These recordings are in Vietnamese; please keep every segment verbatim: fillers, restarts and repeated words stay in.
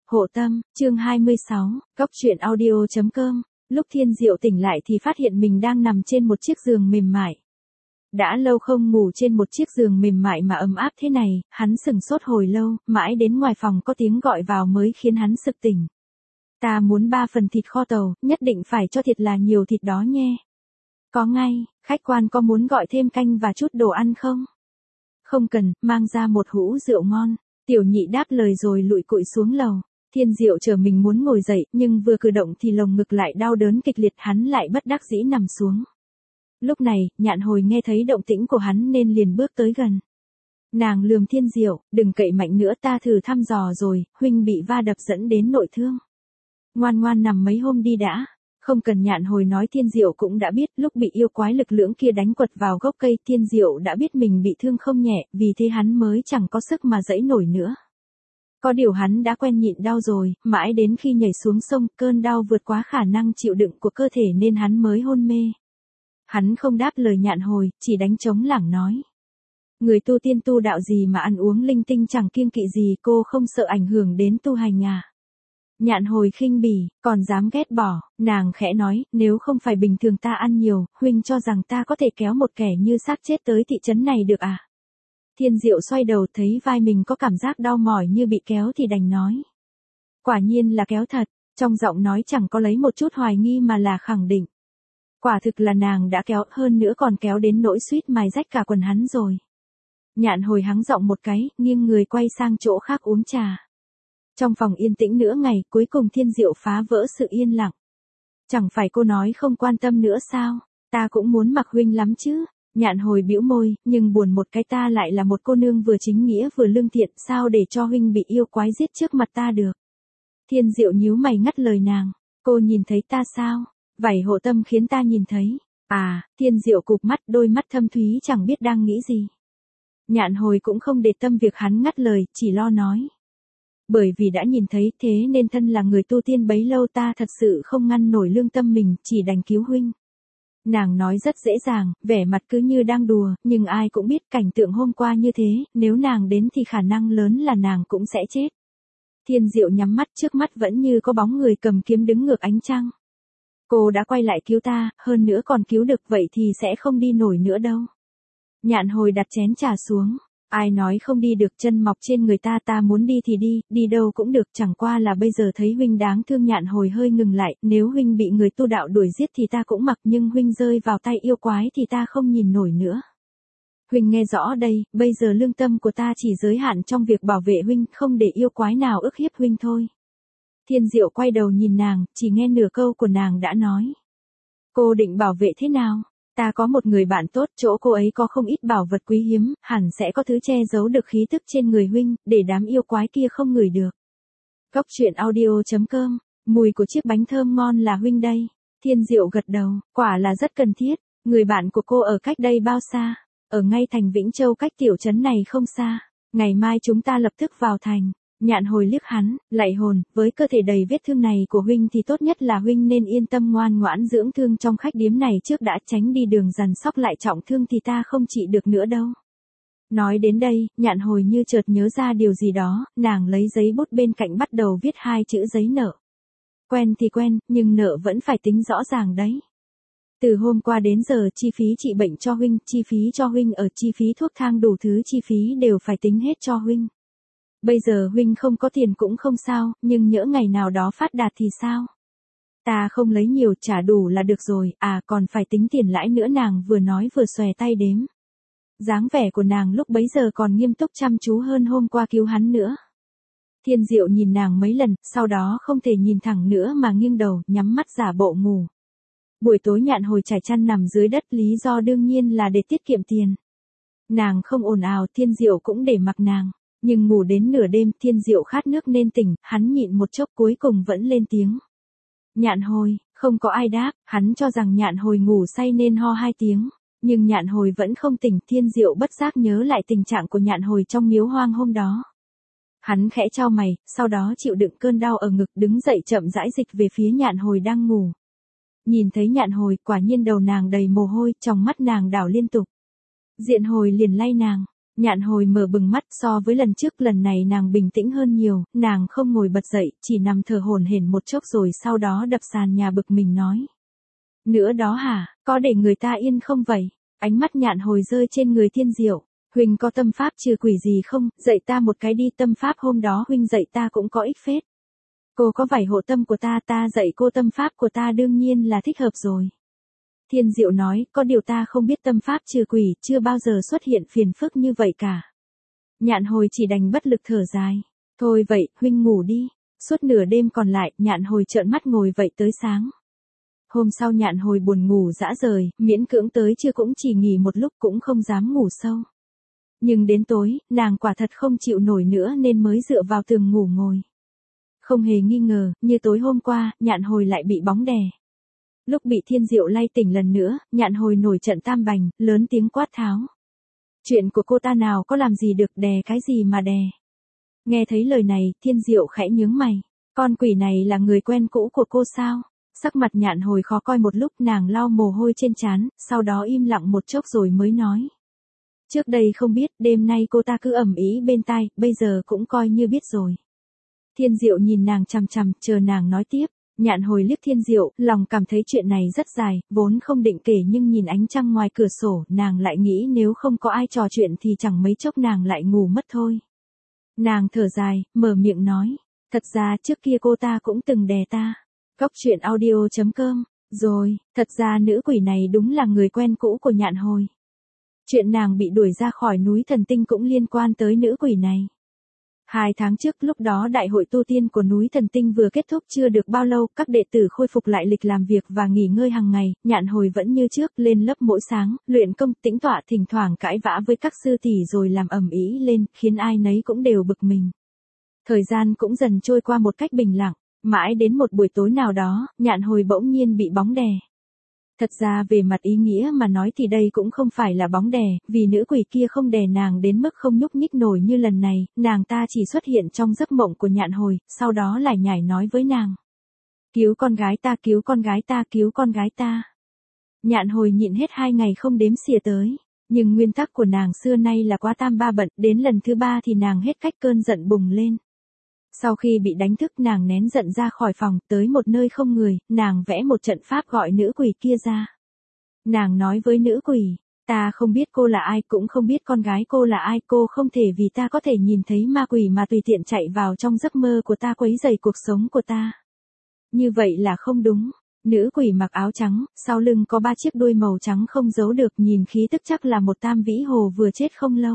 Hộ tâm, chương hai mươi sáu, Cóc truyện audio chấm com. Lúc Thiên Diệu tỉnh lại thì phát hiện mình đang nằm trên một chiếc giường mềm mại. Đã lâu không ngủ trên một chiếc giường mềm mại mà ấm áp thế này, hắn sửng sốt hồi lâu, mãi đến ngoài phòng có tiếng gọi vào mới khiến hắn sực tỉnh. Ta muốn ba phần thịt kho tàu, nhất định phải cho thiệt là nhiều thịt đó nhé. Có ngay, khách quan có muốn gọi thêm canh và chút đồ ăn không? Không cần, mang ra một hũ rượu ngon. Tiểu nhị đáp lời rồi lụi cụi xuống lầu. Thiên Diệu chờ mình muốn ngồi dậy, nhưng vừa cử động thì lồng ngực lại đau đớn kịch liệt, hắn lại bất đắc dĩ nằm xuống. Lúc này, Nhạn Hồi nghe thấy động tĩnh của hắn nên liền bước tới gần. Nàng lườm Thiên Diệu, đừng cậy mạnh nữa, ta thử thăm dò rồi, huynh bị va đập dẫn đến nội thương. Ngoan ngoan nằm mấy hôm đi đã. Không cần Nhạn Hồi nói, Thiên Diệu cũng đã biết, lúc bị yêu quái lực lưỡng kia đánh quật vào gốc cây, Thiên Diệu đã biết mình bị thương không nhẹ, vì thế hắn mới chẳng có sức mà giãy nổi nữa. Có điều hắn đã quen nhịn đau rồi, mãi đến khi nhảy xuống sông, cơn đau vượt quá khả năng chịu đựng của cơ thể nên hắn mới hôn mê. Hắn không đáp lời Nhạn Hồi, chỉ đánh trống lảng nói. Người tu tiên tu đạo gì mà ăn uống linh tinh chẳng kiêng kỵ gì, cô không sợ ảnh hưởng đến tu hành à? Nhạn Hồi khinh bỉ, còn dám ghét bỏ, nàng khẽ nói, nếu không phải bình thường ta ăn nhiều, huynh cho rằng ta có thể kéo một kẻ như xác chết tới thị trấn này được à? Thiên Diệu xoay đầu thấy vai mình có cảm giác đau mỏi như bị kéo thì đành nói. Quả nhiên là kéo thật, trong giọng nói chẳng có lấy một chút hoài nghi mà là khẳng định. Quả thực là nàng đã kéo, hơn nữa còn kéo đến nỗi suýt mài rách cả quần hắn rồi. Nhạn Hồi hắng giọng một cái, nghiêng người quay sang chỗ khác uống trà. Trong phòng yên tĩnh nửa ngày, cuối cùng Thiên Diệu phá vỡ sự yên lặng. Chẳng phải cô nói không quan tâm nữa sao? Ta cũng muốn mặc huynh lắm chứ. Nhạn Hồi bĩu môi, nhưng buồn một cái, ta lại là một cô nương vừa chính nghĩa vừa lương thiện, sao để cho huynh bị yêu quái giết trước mặt ta được? Thiên Diệu nhíu mày ngắt lời nàng. Cô nhìn thấy ta sao? Vảy hộ tâm khiến ta nhìn thấy. À, Thiên Diệu cụp mắt, đôi mắt thâm thúy chẳng biết đang nghĩ gì. Nhạn Hồi cũng không để tâm việc hắn ngắt lời, chỉ lo nói. Bởi vì đã nhìn thấy, thế nên thân là người tu tiên bấy lâu ta thật sự không ngăn nổi lương tâm mình, chỉ đành cứu huynh. Nàng nói rất dễ dàng, vẻ mặt cứ như đang đùa, nhưng ai cũng biết cảnh tượng hôm qua như thế, nếu nàng đến thì khả năng lớn là nàng cũng sẽ chết. Thiên Diệu nhắm mắt, trước mắt vẫn như có bóng người cầm kiếm đứng ngược ánh trăng. Cô đã quay lại cứu ta, hơn nữa còn cứu được, vậy thì sẽ không đi nổi nữa đâu. Nhạn Hồi đặt chén trà xuống. Ai nói không đi được, chân mọc trên người ta, ta muốn đi thì đi, đi đâu cũng được, chẳng qua là bây giờ thấy huynh đáng thương. Nhạn Hồi hơi ngừng lại, nếu huynh bị người tu đạo đuổi giết thì ta cũng mặc, nhưng huynh rơi vào tay yêu quái thì ta không nhìn nổi nữa. Huynh nghe rõ đây, bây giờ lương tâm của ta chỉ giới hạn trong việc bảo vệ huynh, không để yêu quái nào ức hiếp huynh thôi. Thiên Diệu quay đầu nhìn nàng, chỉ nghe nửa câu của nàng đã nói. Cô định bảo vệ thế nào? Ta có một người bạn tốt, chỗ cô ấy có không ít bảo vật quý hiếm, hẳn sẽ có thứ che giấu được khí tức trên người huynh, để đám yêu quái kia không ngửi được. Cóc truyện audio chấm com, mùi của chiếc bánh thơm ngon là huynh đây. Thiên Diệu gật đầu, quả là rất cần thiết. Người bạn của cô ở cách đây bao xa? Ở ngay thành Vĩnh Châu, cách tiểu trấn này không xa. Ngày mai chúng ta lập tức vào thành. Nhạn Hồi liếc hắn, lạy hồn, với cơ thể đầy vết thương này của huynh thì tốt nhất là huynh nên yên tâm ngoan ngoãn dưỡng thương trong khách điếm này trước đã, tránh đi đường dằn sóc lại trọng thương thì ta không trị được nữa đâu. Nói đến đây, Nhạn Hồi như chợt nhớ ra điều gì đó, nàng lấy giấy bút bên cạnh bắt đầu viết hai chữ giấy nợ. Quen thì quen, nhưng nợ vẫn phải tính rõ ràng đấy. Từ hôm qua đến giờ chi phí trị bệnh cho huynh, chi phí cho huynh ở, chi phí thuốc thang, đủ thứ chi phí đều phải tính hết cho huynh. Bây giờ huynh không có tiền cũng không sao, nhưng nhỡ ngày nào đó phát đạt thì sao? Ta không lấy nhiều, trả đủ là được rồi, à còn phải tính tiền lãi nữa. Nàng vừa nói vừa xòe tay đếm. Dáng vẻ của nàng lúc bấy giờ còn nghiêm túc chăm chú hơn hôm qua cứu hắn nữa. Thiên Diệu nhìn nàng mấy lần, sau đó không thể nhìn thẳng nữa mà nghiêng đầu, nhắm mắt giả bộ ngủ. Buổi tối Nhạn Hồi trải chăn nằm dưới đất, lý do đương nhiên là để tiết kiệm tiền. Nàng không ồn ào, Thiên Diệu cũng để mặc nàng. Nhưng ngủ đến nửa đêm, Thiên Diệu khát nước nên tỉnh, hắn nhịn một chốc cuối cùng vẫn lên tiếng. Nhạn Hồi, không có ai đáp, hắn cho rằng Nhạn Hồi ngủ say nên ho hai tiếng. Nhưng Nhạn Hồi vẫn không tỉnh, Thiên Diệu bất giác nhớ lại tình trạng của Nhạn Hồi trong miếu hoang hôm đó. Hắn khẽ chau mày, sau đó chịu đựng cơn đau ở ngực đứng dậy chậm rãi dịch về phía Nhạn Hồi đang ngủ. Nhìn thấy Nhạn Hồi, quả nhiên đầu nàng đầy mồ hôi, trong mắt nàng đảo liên tục. Diện Hồi liền lay nàng. Nhạn Hồi mở bừng mắt, so với lần trước lần này nàng bình tĩnh hơn nhiều, nàng không ngồi bật dậy, chỉ nằm thở hổn hển một chốc rồi sau đó đập sàn nhà bực mình nói. Nữa đó hả, có để người ta yên không vậy? Ánh mắt Nhạn Hồi rơi trên người Thiên Diệu. Huynh có tâm pháp trừ quỷ gì không, dạy ta một cái đi, tâm pháp hôm đó huynh dạy ta cũng có ích phết. Cô có vảy hộ tâm của ta, ta dạy cô tâm pháp của ta đương nhiên là thích hợp rồi. Thiên Diệu nói, có điều ta không biết tâm pháp trừ quỷ, chưa bao giờ xuất hiện phiền phức như vậy cả. Nhạn Hồi chỉ đành bất lực thở dài. Thôi vậy, huynh ngủ đi. Suốt nửa đêm còn lại, Nhạn Hồi trợn mắt ngồi vậy tới sáng. Hôm sau Nhạn Hồi buồn ngủ dã rời, miễn cưỡng tới trưa cũng chỉ nghỉ một lúc cũng không dám ngủ sâu. Nhưng đến tối, nàng quả thật không chịu nổi nữa nên mới dựa vào tường ngủ ngồi. Không hề nghi ngờ, như tối hôm qua, Nhạn Hồi lại bị bóng đè. Lúc bị Thiên Diệu lay tỉnh lần nữa, Nhạn Hồi nổi trận tam bành, lớn tiếng quát tháo. Chuyện của cô ta nào có làm gì được, đè cái gì mà đè. Nghe thấy lời này, Thiên Diệu khẽ nhướng mày. Con quỷ này là người quen cũ của cô sao? Sắc mặt Nhạn Hồi khó coi một lúc, nàng lau mồ hôi trên trán, sau đó im lặng một chốc rồi mới nói. Trước đây không biết, đêm nay cô ta cứ ầm ĩ bên tai, bây giờ cũng coi như biết rồi. Thiên Diệu nhìn nàng chằm chằm, chờ nàng nói tiếp. Nhạn Hồi liếc Thiên Diệu, lòng cảm thấy chuyện này rất dài, vốn không định kể nhưng nhìn ánh trăng ngoài cửa sổ, nàng lại nghĩ nếu không có ai trò chuyện thì chẳng mấy chốc nàng lại ngủ mất thôi. Nàng thở dài, mở miệng nói, thật ra trước kia cô ta cũng từng đè ta. Góc truyện audio chấm com, rồi, thật ra nữ quỷ này đúng là người quen cũ của Nhạn Hồi. Chuyện nàng bị đuổi ra khỏi núi Thần Tinh cũng liên quan tới nữ quỷ này. Hai tháng trước lúc đó đại hội tu tiên của núi Thần Tinh vừa kết thúc chưa được bao lâu, các đệ tử khôi phục lại lịch làm việc và nghỉ ngơi hàng ngày, Nhạn Hồi vẫn như trước lên lớp mỗi sáng, luyện công, tĩnh tọa, thỉnh thoảng cãi vã với các sư tỷ rồi làm ầm ĩ lên, khiến ai nấy cũng đều bực mình. Thời gian cũng dần trôi qua một cách bình lặng, mãi đến một buổi tối nào đó, Nhạn Hồi bỗng nhiên bị bóng đè. Thật ra về mặt ý nghĩa mà nói thì đây cũng không phải là bóng đè, vì nữ quỷ kia không đè nàng đến mức không nhúc nhích nổi như lần này, nàng ta chỉ xuất hiện trong giấc mộng của Nhạn Hồi, sau đó lại nhảy nói với nàng. Cứu con gái ta, cứu con gái ta, cứu con gái ta. Nhạn Hồi nhịn hết hai ngày không đếm xỉa tới, nhưng nguyên tắc của nàng xưa nay là quá tam ba bận, đến lần thứ ba thì nàng hết cách cơn giận bùng lên. Sau khi bị đánh thức nàng nén giận ra khỏi phòng, tới một nơi không người, nàng vẽ một trận pháp gọi nữ quỷ kia ra. Nàng nói với nữ quỷ, ta không biết cô là ai, cũng không biết con gái cô là ai, cô không thể vì ta có thể nhìn thấy ma quỷ mà tùy tiện chạy vào trong giấc mơ của ta quấy rầy cuộc sống của ta. Như vậy là không đúng. Nữ quỷ mặc áo trắng, sau lưng có ba chiếc đuôi màu trắng không giấu được, nhìn khí tức chắc là một tam vĩ hồ vừa chết không lâu.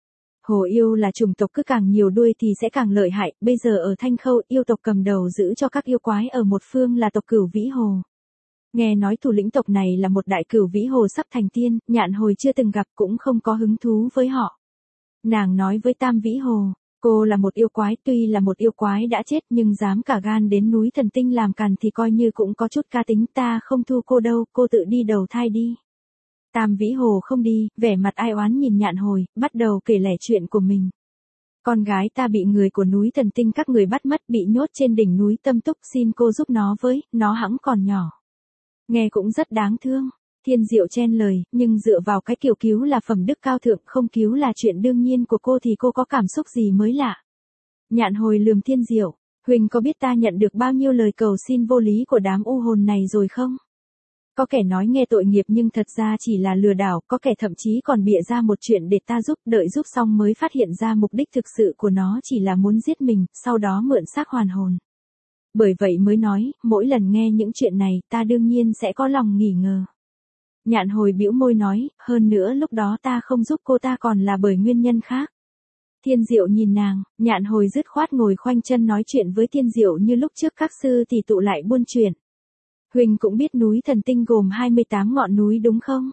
Hồ yêu là chủng tộc cứ càng nhiều đuôi thì sẽ càng lợi hại, bây giờ ở Thanh Khâu, yêu tộc cầm đầu giữ cho các yêu quái ở một phương là tộc Cửu Vĩ Hồ. Nghe nói thủ lĩnh tộc này là một đại Cửu Vĩ Hồ sắp thành tiên, Nhạn Hồi chưa từng gặp cũng không có hứng thú với họ. Nàng nói với Tam Vĩ Hồ, cô là một yêu quái, tuy là một yêu quái đã chết nhưng dám cả gan đến núi Thần Tinh làm càn thì coi như cũng có chút ca tính, ta không thu cô đâu, cô tự đi đầu thai đi. Tam Vĩ Hồ không đi, vẻ mặt ai oán nhìn Nhạn Hồi, bắt đầu kể lể chuyện của mình. Con gái ta bị người của núi Thần Tinh các người bắt mất, bị nhốt trên đỉnh núi Tâm Túc, xin cô giúp nó với, nó hẵng còn nhỏ. Nghe cũng rất đáng thương. Thiên Diệu chen lời, nhưng dựa vào cái kiểu cứu là phẩm đức cao thượng, không cứu là chuyện đương nhiên của cô thì cô có cảm xúc gì mới lạ. Nhạn Hồi lườm Thiên Diệu, Huỳnh có biết ta nhận được bao nhiêu lời cầu xin vô lý của đám u hồn này rồi không? Có kẻ nói nghe tội nghiệp nhưng thật ra chỉ là lừa đảo, có kẻ thậm chí còn bịa ra một chuyện để ta giúp, đợi giúp xong mới phát hiện ra mục đích thực sự của nó chỉ là muốn giết mình, sau đó mượn xác hoàn hồn. Bởi vậy mới nói, mỗi lần nghe những chuyện này, ta đương nhiên sẽ có lòng nghi ngờ. Nhạn Hồi bĩu môi nói, hơn nữa lúc đó ta không giúp cô ta còn là bởi nguyên nhân khác. Thiên Diệu nhìn nàng, Nhạn Hồi dứt khoát ngồi khoanh chân nói chuyện với Thiên Diệu như lúc trước các sư thì tụ lại buôn chuyện. Huỳnh cũng biết núi Thần Tinh gồm hai mươi tám ngọn núi đúng không?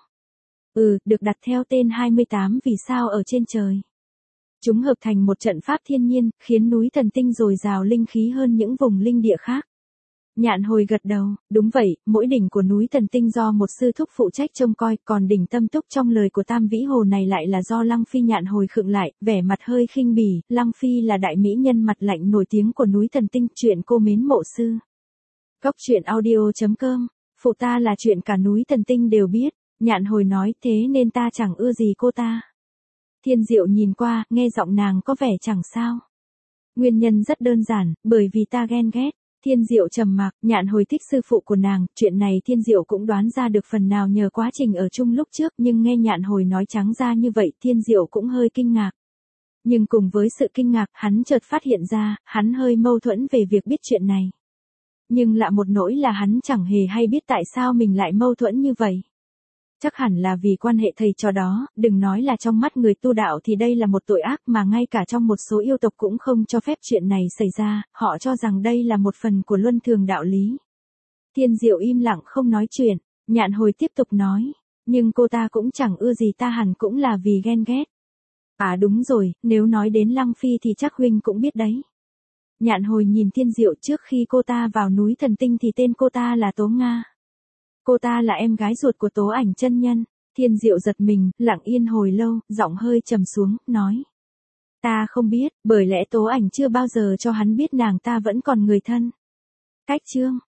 Ừ, được đặt theo tên hai mươi tám vì sao ở trên trời. Chúng hợp thành một trận pháp thiên nhiên, khiến núi Thần Tinh dồi dào linh khí hơn những vùng linh địa khác. Nhạn Hồi gật đầu, đúng vậy, mỗi đỉnh của núi Thần Tinh do một sư thúc phụ trách trông coi, còn đỉnh Tâm Túc trong lời của Tam Vĩ Hồ này lại là do Lăng Phi. Nhạn Hồi khựng lại, vẻ mặt hơi khinh bỉ, Lăng Phi là đại mỹ nhân mặt lạnh nổi tiếng của núi Thần Tinh, chuyện cô mến mộ sư. Góc truyện audio chấm com, phụ ta là chuyện cả núi Thần Tinh đều biết, Nhạn Hồi nói thế nên ta chẳng ưa gì cô ta. Thiên Diệu nhìn qua, nghe giọng nàng có vẻ chẳng sao. Nguyên nhân rất đơn giản, bởi vì ta ghen ghét. Thiên Diệu trầm mặc, Nhạn Hồi thích sư phụ của nàng, chuyện này Thiên Diệu cũng đoán ra được phần nào nhờ quá trình ở chung lúc trước, nhưng nghe Nhạn Hồi nói trắng ra như vậy, Thiên Diệu cũng hơi kinh ngạc. Nhưng cùng với sự kinh ngạc, hắn chợt phát hiện ra, hắn hơi mâu thuẫn về việc biết chuyện này. Nhưng lạ một nỗi là hắn chẳng hề hay biết tại sao mình lại mâu thuẫn như vậy. Chắc hẳn là vì quan hệ thầy trò đó, đừng nói là trong mắt người tu đạo thì đây là một tội ác mà ngay cả trong một số yêu tộc cũng không cho phép chuyện này xảy ra, họ cho rằng đây là một phần của luân thường đạo lý. Thiên Diệu im lặng không nói chuyện, Nhạn Hồi tiếp tục nói, nhưng cô ta cũng chẳng ưa gì ta, hẳn cũng là vì ghen ghét. À đúng rồi, nếu nói đến Lăng Phi thì chắc huynh cũng biết đấy. Nhạn Hồi nhìn Thiên Diệu, trước khi cô ta vào núi Thần Tinh thì tên cô ta là Tố Nga. Cô ta là em gái ruột của Tố Ảnh chân nhân. Thiên Diệu giật mình, lặng yên hồi lâu, giọng hơi trầm xuống, nói. Ta không biết, bởi lẽ Tố Ảnh chưa bao giờ cho hắn biết nàng ta vẫn còn người thân. Cách chương